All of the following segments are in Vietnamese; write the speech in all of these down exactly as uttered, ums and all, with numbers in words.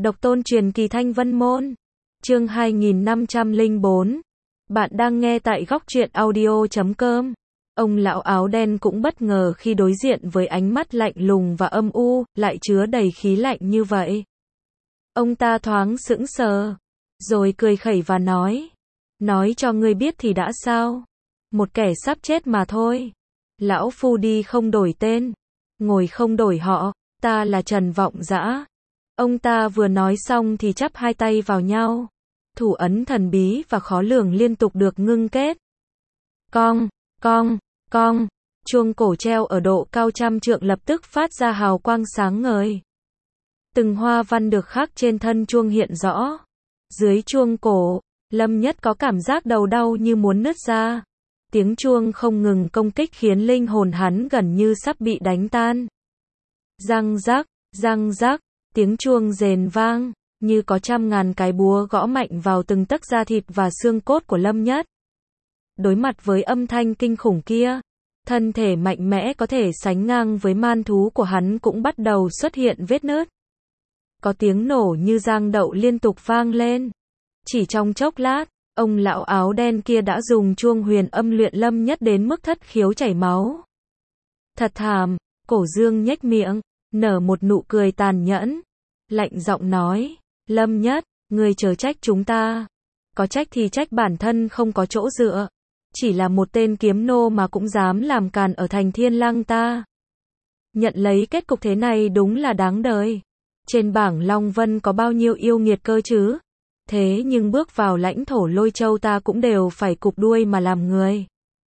Độc tôn truyền kỳ Thanh Vân Môn. Chương hai nghìn năm trăm lẻ bốn. Bạn đang nghe tại góc truyện audio chấm com. Ông lão áo đen cũng bất ngờ khi đối diện với ánh mắt lạnh lùng và âm u, lại chứa đầy khí lạnh như vậy. Ông ta thoáng sững sờ, rồi cười khẩy và nói. Nói cho ngươi biết thì đã sao? Một kẻ sắp chết mà thôi. Lão phu đi không đổi tên, ngồi không đổi họ, ta là Trần Vọng Dã. Ông ta vừa nói xong thì chắp hai tay vào nhau. Thủ ấn thần bí và khó lường liên tục được ngưng kết. Cong, cong, cong, chuông cổ treo ở độ cao trăm trượng lập tức phát ra hào quang sáng ngời. Từng hoa văn được khắc trên thân chuông hiện rõ. Dưới chuông cổ, Lâm Nhất có cảm giác đầu đau như muốn nứt ra. Tiếng chuông không ngừng công kích khiến linh hồn hắn gần như sắp bị đánh tan. Răng rắc, răng rắc, tiếng chuông rền vang, như có trăm ngàn cái búa gõ mạnh vào từng tấc da thịt và xương cốt của Lâm Nhất. Đối mặt với âm thanh kinh khủng kia, thân thể mạnh mẽ có thể sánh ngang với man thú của hắn cũng bắt đầu xuất hiện vết nứt. Có tiếng nổ như giang đậu liên tục vang lên. Chỉ trong chốc lát, ông lão áo đen kia đã dùng chuông huyền âm luyện Lâm Nhất đến mức thất khiếu chảy máu. Thật thảm, Cổ Dương nhếch miệng, nở một nụ cười tàn nhẫn, lạnh giọng nói, Lâm Nhất, ngươi chớ trách chúng ta. Có trách thì trách bản thân không có chỗ dựa. Chỉ là một tên kiếm nô mà cũng dám làm càn ở thành Thiên Lang ta. Nhận lấy kết cục thế này đúng là đáng đời. Trên bảng Long Vân có bao nhiêu yêu nghiệt cơ chứ? Thế nhưng bước vào lãnh thổ Lôi Châu ta cũng đều phải cụp đuôi mà làm người.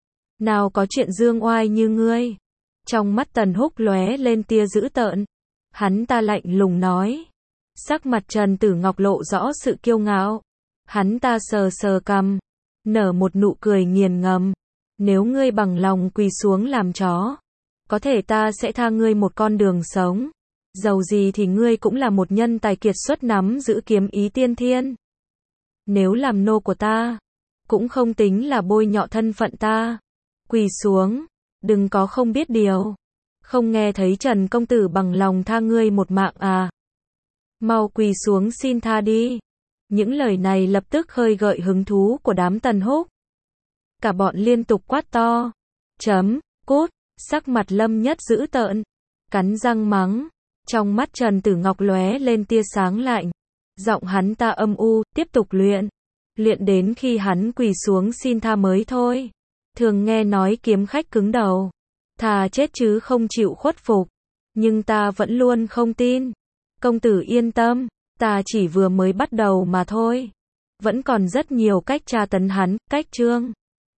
Nào có chuyện dương oai như ngươi. Trong mắt Tần Húc lóe lên tia dữ tợn. Hắn ta lạnh lùng nói. Sắc mặt Trần Tử Ngọc lộ rõ sự kiêu ngạo. Hắn ta sờ sờ cằm, nở một nụ cười nghiền ngẫm. Nếu ngươi bằng lòng quỳ xuống làm chó, có thể ta sẽ tha ngươi một con đường sống. Dầu gì thì ngươi cũng là một nhân tài kiệt xuất nắm giữ kiếm ý tiên thiên. Nếu làm nô của ta, cũng không tính là bôi nhọ thân phận ta. Quỳ xuống, đừng có không biết điều. Không nghe thấy Trần công tử bằng lòng tha ngươi một mạng à? Mau quỳ xuống xin tha đi. Những lời này lập tức khơi gợi hứng thú của đám Tần Húc. Cả bọn liên tục quát to. Chấm, cút, sắc mặt Lâm Nhất dữ tợn, cắn răng mắng. Trong mắt Trần Tử Ngọc lóe lên tia sáng lạnh. Giọng hắn ta âm u, tiếp tục luyện. Luyện đến khi hắn quỳ xuống xin tha mới thôi. Thường nghe nói kiếm khách cứng đầu, thà chết chứ không chịu khuất phục. Nhưng ta vẫn luôn không tin. Công tử yên tâm, ta chỉ vừa mới bắt đầu mà thôi. Vẫn còn rất nhiều cách tra tấn hắn, cách trương.